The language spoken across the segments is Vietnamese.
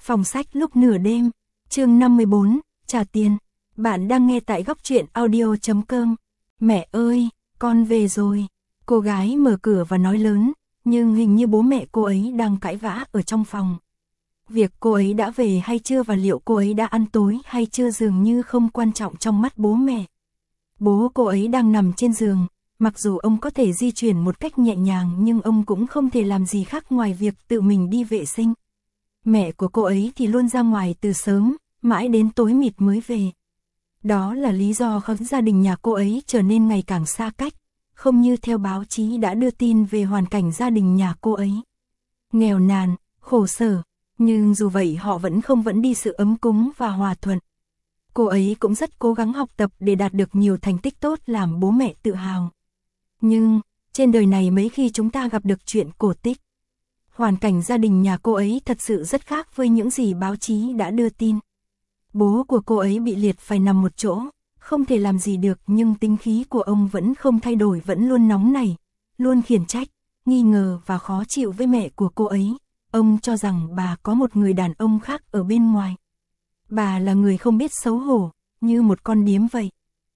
Phòng sách lúc nửa đêm, chương 54, trả tiền. Bạn đang nghe tại góc truyện audio.com. Mẹ ơi, con về rồi. Cô gái mở cửa và nói lớn, nhưng hình như bố mẹ cô ấy đang cãi vã ở trong phòng. Việc cô ấy đã về hay chưa và liệu cô ấy đã ăn tối hay chưa dường như không quan trọng trong mắt bố mẹ. Bố cô ấy đang nằm trên giường, mặc dù ông có thể di chuyển một cách nhẹ nhàng nhưng ông cũng không thể làm gì khác ngoài việc tự mình đi vệ sinh. Mẹ của cô ấy thì luôn ra ngoài từ sớm, mãi đến tối mịt mới về. Đó là lý do khiến gia đình nhà cô ấy trở nên ngày càng xa cách, không như theo báo chí đã đưa tin về hoàn cảnh gia đình nhà cô ấy. Nghèo nàn, khổ sở, nhưng dù vậy họ vẫn đi sự ấm cúng và hòa thuận. Cô ấy cũng rất cố gắng học tập để đạt được nhiều thành tích tốt làm bố mẹ tự hào. Nhưng, trên đời này mấy khi chúng ta gặp được chuyện cổ tích. Hoàn cảnh gia đình nhà cô ấy thật sự rất khác với những gì báo chí đã đưa tin. Bố của cô ấy bị liệt phải nằm một chỗ, không thể làm gì được nhưng tính khí của ông vẫn không thay đổi, vẫn luôn nóng nảy, luôn khiển trách, nghi ngờ và khó chịu với mẹ của cô ấy. Ông cho rằng bà có một người đàn ông khác ở bên ngoài. Bà là người không biết xấu hổ, như một con điếm vậy.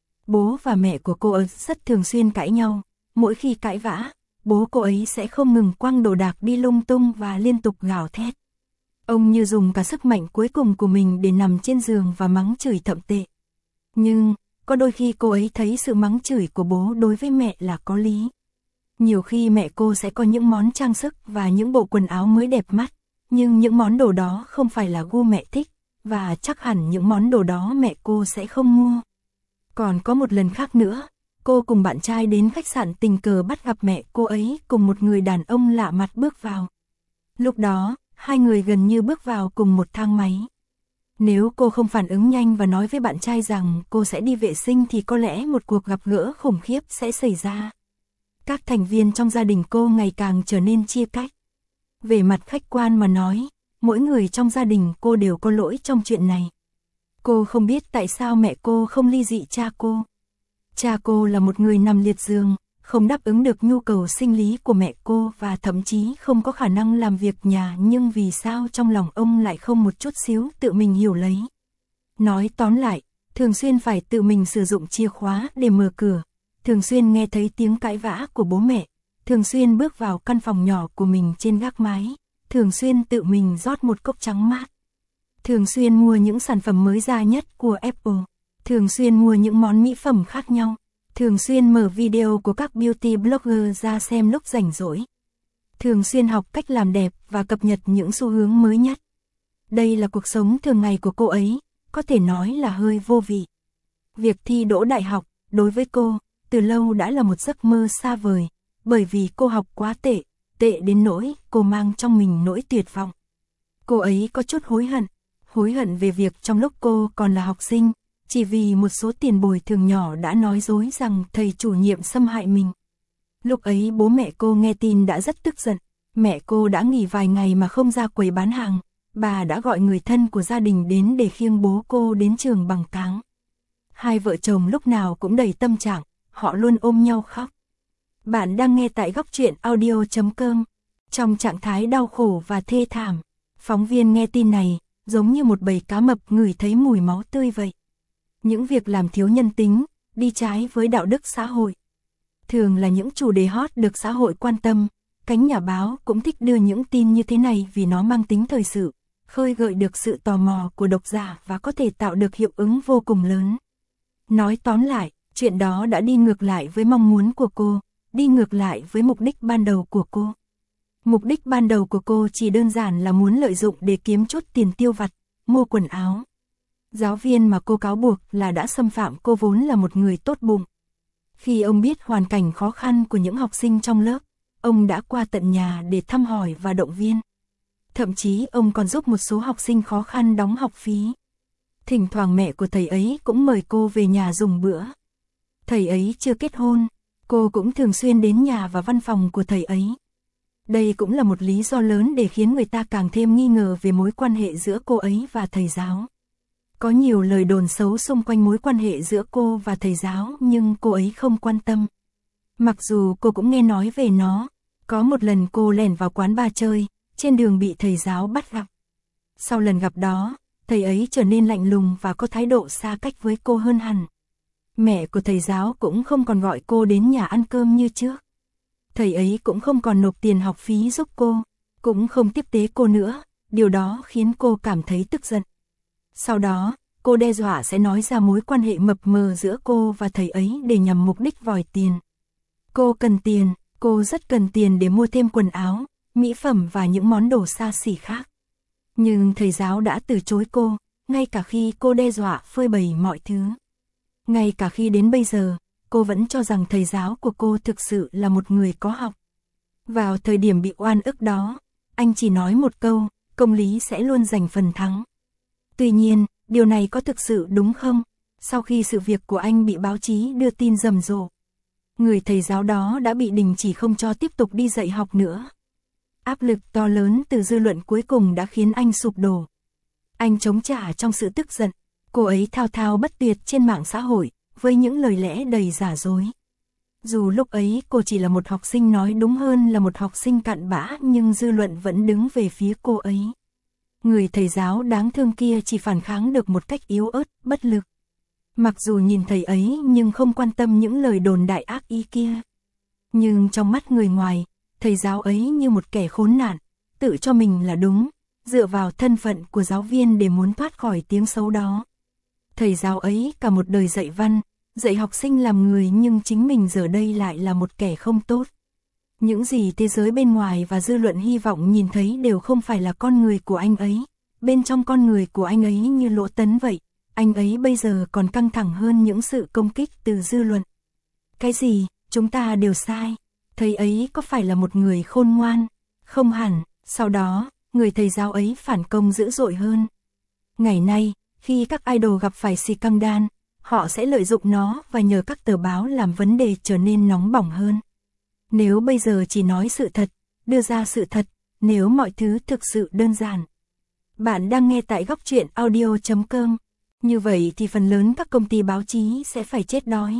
Bố và mẹ của cô ấy rất thường xuyên cãi nhau, mỗi khi cãi vã, bố cô ấy sẽ không ngừng quăng đồ đạc đi lung tung và liên tục gào thét. Ông như dùng cả sức mạnh cuối cùng của mình để nằm trên giường và mắng chửi thậm tệ. Nhưng, có đôi khi cô ấy thấy sự mắng chửi của bố đối với mẹ là có lý. Nhiều khi mẹ cô sẽ có những món trang sức và những bộ quần áo mới đẹp mắt, nhưng những món đồ đó không phải là gu mẹ thích, và chắc hẳn những món đồ đó mẹ cô sẽ không mua. Còn có một lần khác nữa, cô cùng bạn trai đến khách sạn tình cờ bắt gặp mẹ cô ấy cùng một người đàn ông lạ mặt bước vào. Lúc đó, hai người gần như bước vào cùng một thang máy. Nếu cô không phản ứng nhanh và nói với bạn trai rằng cô sẽ đi vệ sinh thì có lẽ một cuộc gặp gỡ khủng khiếp sẽ xảy ra. Các thành viên trong gia đình cô ngày càng trở nên chia cách. Về mặt khách quan mà nói, mỗi người trong gia đình cô đều có lỗi trong chuyện này. Cô không biết tại sao mẹ cô không ly dị cha cô. Cha cô là một người nằm liệt giường, không đáp ứng được nhu cầu sinh lý của mẹ cô và thậm chí không có khả năng làm việc nhà, nhưng vì sao trong lòng ông lại không một chút xíu tự mình hiểu lấy. Nói tóm lại, thường xuyên phải tự mình sử dụng chìa khóa để mở cửa, thường xuyên nghe thấy tiếng cãi vã của bố mẹ, thường xuyên bước vào căn phòng nhỏ của mình trên gác mái, thường xuyên tự mình rót một cốc trắng mát, thường xuyên mua những sản phẩm mới ra nhất của Apple, thường xuyên mua những món mỹ phẩm khác nhau, thường xuyên mở video của các beauty blogger ra xem lúc rảnh rỗi, thường xuyên học cách làm đẹp và cập nhật những xu hướng mới nhất. Đây là cuộc sống thường ngày của cô ấy, có thể nói là hơi vô vị. Việc thi đỗ đại học, đối với cô, từ lâu đã là một giấc mơ xa vời, bởi vì cô học quá tệ, tệ đến nỗi cô mang trong mình nỗi tuyệt vọng. Cô ấy có chút hối hận về việc trong lúc cô còn là học sinh, chỉ vì một số tiền bồi thường nhỏ đã nói dối rằng thầy chủ nhiệm xâm hại mình. Lúc ấy bố mẹ cô nghe tin đã rất tức giận, mẹ cô đã nghỉ vài ngày mà không ra quầy bán hàng, bà đã gọi người thân của gia đình đến để khiêng bố cô đến trường bằng cáng. Hai vợ chồng lúc nào cũng đầy tâm trạng, họ luôn ôm nhau khóc. Bạn đang nghe tại góc truyện audio.com. Trong trạng thái đau khổ và thê thảm, phóng viên nghe tin này, giống như một bầy cá mập ngửi thấy mùi máu tươi vậy. Những việc làm thiếu nhân tính, đi trái với đạo đức xã hội. Thường là những chủ đề hot được xã hội quan tâm, cánh nhà báo cũng thích đưa những tin như thế này vì nó mang tính thời sự, khơi gợi được sự tò mò của độc giả và có thể tạo được hiệu ứng vô cùng lớn. Nói tóm lại, chuyện đó đã đi ngược lại với mong muốn của cô, đi ngược lại với mục đích ban đầu của cô. Mục đích ban đầu của cô chỉ đơn giản là muốn lợi dụng để kiếm chút tiền tiêu vặt, mua quần áo. Giáo viên mà cô cáo buộc là đã xâm phạm cô vốn là một người tốt bụng. Khi ông biết hoàn cảnh khó khăn của những học sinh trong lớp, ông đã qua tận nhà để thăm hỏi và động viên. Thậm chí ông còn giúp một số học sinh khó khăn đóng học phí. Thỉnh thoảng mẹ của thầy ấy cũng mời cô về nhà dùng bữa. Thầy ấy chưa kết hôn, cô cũng thường xuyên đến nhà và văn phòng của thầy ấy. Đây cũng là một lý do lớn để khiến người ta càng thêm nghi ngờ về mối quan hệ giữa cô ấy và thầy giáo. Có nhiều lời đồn xấu xung quanh mối quan hệ giữa cô và thầy giáo nhưng cô ấy không quan tâm. Mặc dù cô cũng nghe nói về nó, có một lần cô lẻn vào quán bar chơi, trên đường bị thầy giáo bắt gặp. Sau lần gặp đó, thầy ấy trở nên lạnh lùng và có thái độ xa cách với cô hơn hẳn. Mẹ của thầy giáo cũng không còn gọi cô đến nhà ăn cơm như trước. Thầy ấy cũng không còn nộp tiền học phí giúp cô, cũng không tiếp tế cô nữa, điều đó khiến cô cảm thấy tức giận. Sau đó, cô đe dọa sẽ nói ra mối quan hệ mập mờ giữa cô và thầy ấy để nhằm mục đích vòi tiền. Cô cần tiền, cô rất cần tiền để mua thêm quần áo, mỹ phẩm và những món đồ xa xỉ khác. Nhưng thầy giáo đã từ chối cô, ngay cả khi cô đe dọa phơi bày mọi thứ. Ngay cả khi đến bây giờ, cô vẫn cho rằng thầy giáo của cô thực sự là một người có học. Vào thời điểm bị oan ức đó, anh chỉ nói một câu, công lý sẽ luôn giành phần thắng. Tuy nhiên, điều này có thực sự đúng không? Sau khi sự việc của anh bị báo chí đưa tin rầm rộ, người thầy giáo đó đã bị đình chỉ không cho tiếp tục đi dạy học nữa. Áp lực to lớn từ dư luận cuối cùng đã khiến anh sụp đổ. Anh chống trả trong sự tức giận, cô ấy thao thao bất tuyệt trên mạng xã hội, với những lời lẽ đầy giả dối. Dù lúc ấy cô chỉ là một học sinh, nói đúng hơn là một học sinh cặn bã, nhưng dư luận vẫn đứng về phía cô ấy. Người thầy giáo đáng thương kia chỉ phản kháng được một cách yếu ớt, bất lực. Mặc dù nhìn thầy ấy nhưng không quan tâm những lời đồn đại ác ý kia. Nhưng trong mắt người ngoài, thầy giáo ấy như một kẻ khốn nạn, tự cho mình là đúng, dựa vào thân phận của giáo viên để muốn thoát khỏi tiếng xấu đó. Thầy giáo ấy cả một đời dạy văn, dạy học sinh làm người, nhưng chính mình giờ đây lại là một kẻ không tốt. Những gì thế giới bên ngoài và dư luận hy vọng nhìn thấy đều không phải là con người của anh ấy. Bên trong con người của anh ấy như lỗ tấn vậy, anh ấy bây giờ còn căng thẳng hơn những sự công kích từ dư luận. Cái gì, chúng ta đều sai. Thầy ấy có phải là một người khôn ngoan? Không hẳn. Sau đó, người thầy giáo ấy phản công dữ dội hơn. Ngày nay, khi các idol gặp phải scandal, họ sẽ lợi dụng nó và nhờ các tờ báo làm vấn đề trở nên nóng bỏng hơn. Nếu bây giờ chỉ nói sự thật, đưa ra sự thật, nếu mọi thứ thực sự đơn giản. Bạn đang nghe tại Góc Truyện Audio.com. Như vậy thì phần lớn các công ty báo chí sẽ phải chết đói.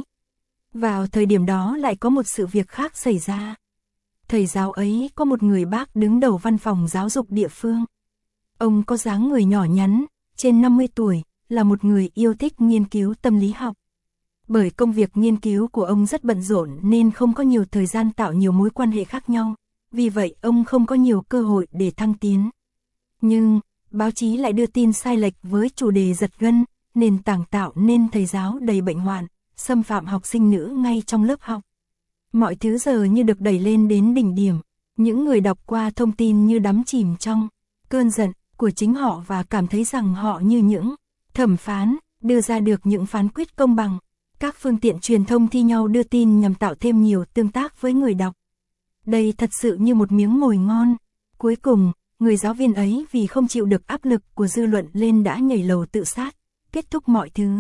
Vào thời điểm đó lại có một sự việc khác xảy ra. Thầy giáo ấy có một người bác đứng đầu văn phòng giáo dục địa phương. Ông có dáng người nhỏ nhắn, trên 50 tuổi, là một người yêu thích nghiên cứu tâm lý học. Bởi công việc nghiên cứu của ông rất bận rộn nên không có nhiều thời gian tạo nhiều mối quan hệ khác nhau, vì vậy ông không có nhiều cơ hội để thăng tiến. Nhưng, báo chí lại đưa tin sai lệch với chủ đề giật gân, nền tảng tạo nên thầy giáo đầy bệnh hoạn, xâm phạm học sinh nữ ngay trong lớp học. Mọi thứ giờ như được đẩy lên đến đỉnh điểm, những người đọc qua thông tin như đắm chìm trong cơn giận của chính họ và cảm thấy rằng họ như những thẩm phán, đưa ra được những phán quyết công bằng. Các phương tiện truyền thông thi nhau đưa tin nhằm tạo thêm nhiều tương tác với người đọc. Đây thật sự như một miếng mồi ngon. Cuối cùng, người giáo viên ấy vì không chịu được áp lực của dư luận lên đã nhảy lầu tự sát, kết thúc mọi thứ.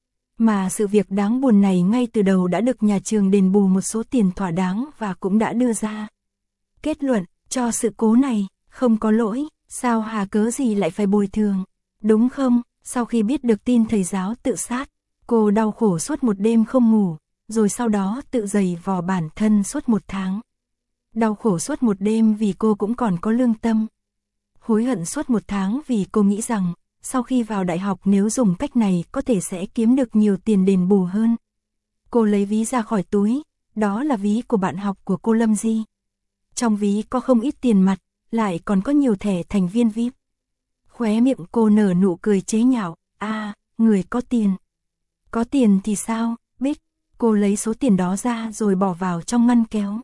Mà sự việc đáng buồn này ngay từ đầu đã được nhà trường đền bù một số tiền thỏa đáng và cũng đã đưa ra kết luận cho sự cố này, không có lỗi, sao hà cớ gì lại phải bồi thường, đúng không? Sau khi biết được tin thầy giáo tự sát, cô đau khổ suốt một đêm không ngủ, rồi sau đó tự giày vò bản thân suốt 1 tháng. Đau khổ suốt một đêm vì cô cũng còn có lương tâm. Hối hận suốt 1 tháng vì cô nghĩ rằng, sau khi vào đại học nếu dùng cách này có thể sẽ kiếm được nhiều tiền đền bù hơn. Cô lấy ví ra khỏi túi, đó là ví của bạn học của cô Lâm Di. Trong ví có không ít tiền mặt, lại còn có nhiều thẻ thành viên VIP. Khóe miệng cô nở nụ cười chế nhạo, người có tiền. Có tiền thì sao, Bích? Cô lấy số tiền đó ra rồi bỏ vào trong ngăn kéo.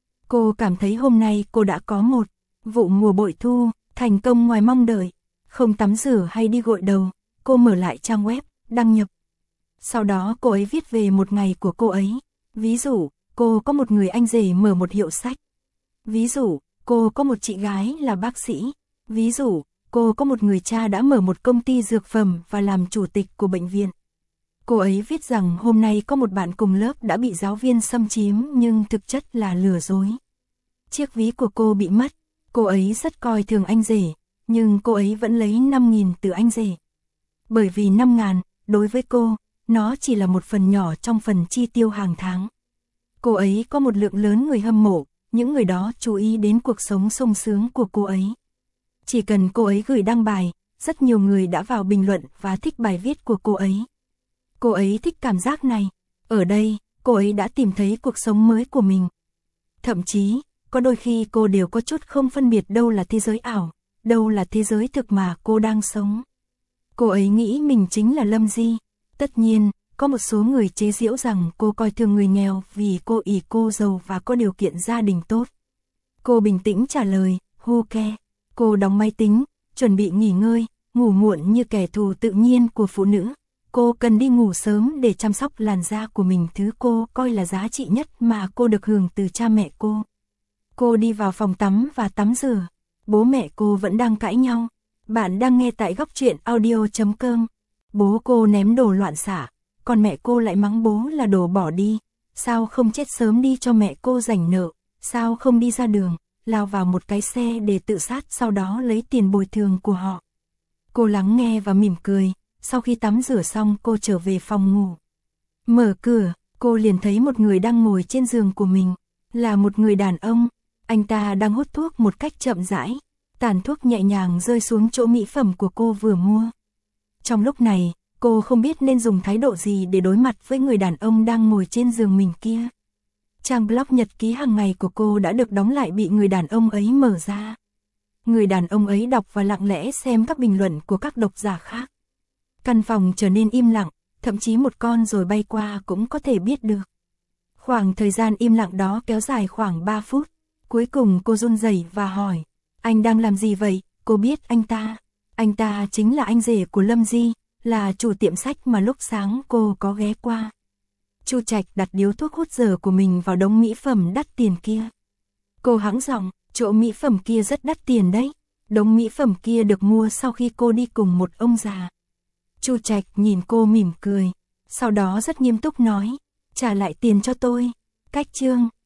Cô cảm thấy hôm nay cô đã có một vụ mùa bội thu, thành công ngoài mong đợi. Không tắm rửa hay đi gội đầu, cô mở lại trang web, đăng nhập. Sau đó cô ấy viết về một ngày của cô ấy. Ví dụ, cô có một người anh rể mở một hiệu sách. Ví dụ, cô có một chị gái là bác sĩ. Ví dụ, cô có một người cha đã mở một công ty dược phẩm và làm chủ tịch của bệnh viện. Cô ấy viết rằng hôm nay có một bạn cùng lớp đã bị giáo viên xâm chiếm nhưng thực chất là lừa dối. Chiếc ví của cô bị mất, cô ấy rất coi thường anh rể, nhưng cô ấy vẫn lấy 5.000 từ anh rể. Bởi vì 5.000, đối với cô, nó chỉ là một phần nhỏ trong phần chi tiêu hàng tháng. Cô ấy có một lượng lớn người hâm mộ, những người đó chú ý đến cuộc sống sung sướng của cô ấy. Chỉ cần cô ấy gửi đăng bài, rất nhiều người đã vào bình luận và thích bài viết của cô ấy. Cô ấy thích cảm giác này. Ở đây, cô ấy đã tìm thấy cuộc sống mới của mình. Thậm chí, có đôi khi cô đều có chút không phân biệt đâu là thế giới ảo, đâu là thế giới thực mà cô đang sống. Cô ấy nghĩ mình chính là Lâm Di. Tất nhiên, có một số người chế giễu rằng cô coi thường người nghèo vì cô ỷ cô giàu và có điều kiện gia đình tốt. Cô bình tĩnh trả lời, who care. Cô đóng máy tính, chuẩn bị nghỉ ngơi, ngủ muộn như kẻ thù tự nhiên của phụ nữ. Cô cần đi ngủ sớm để chăm sóc làn da của mình, thứ cô coi là giá trị nhất mà cô được hưởng từ cha mẹ cô. Cô đi vào phòng tắm và tắm rửa. Bố mẹ cô vẫn đang cãi nhau. Bạn đang nghe tại góc truyện audio.com. Bố cô ném đồ loạn xạ, còn mẹ cô lại mắng bố là đồ bỏ đi. Sao không chết sớm đi cho mẹ cô rảnh nợ, sao không đi ra đường, lao vào một cái xe để tự sát sau đó lấy tiền bồi thường của họ. Cô lắng nghe và mỉm cười, sau khi tắm rửa xong cô trở về phòng ngủ. Mở cửa, cô liền thấy một người đang ngồi trên giường của mình, là một người đàn ông, anh ta đang hút thuốc một cách chậm rãi, tàn thuốc nhẹ nhàng rơi xuống chỗ mỹ phẩm của cô vừa mua. Trong lúc này, cô không biết nên dùng thái độ gì để đối mặt với người đàn ông đang ngồi trên giường mình kia. Trang blog nhật ký hàng ngày của cô đã được đóng lại bị người đàn ông ấy mở ra. Người đàn ông ấy đọc và lặng lẽ xem các bình luận của các độc giả khác. Căn phòng trở nên im lặng, thậm chí một con ruồi bay qua cũng có thể biết được. Khoảng thời gian im lặng đó kéo dài khoảng 3 phút. Cuối cùng cô run rẩy và hỏi, anh đang làm gì vậy? Cô biết anh ta chính là anh rể của Lâm Di, là chủ tiệm sách mà lúc sáng cô có ghé qua. Chu Trạch đặt điếu thuốc hút dở của mình vào đống mỹ phẩm đắt tiền kia. Cô hắng giọng, chỗ mỹ phẩm kia rất đắt tiền đấy. Đống mỹ phẩm kia được mua sau khi cô đi cùng một ông già. Chu Trạch nhìn cô mỉm cười, sau đó rất nghiêm túc nói, trả lại tiền cho tôi. Cách chương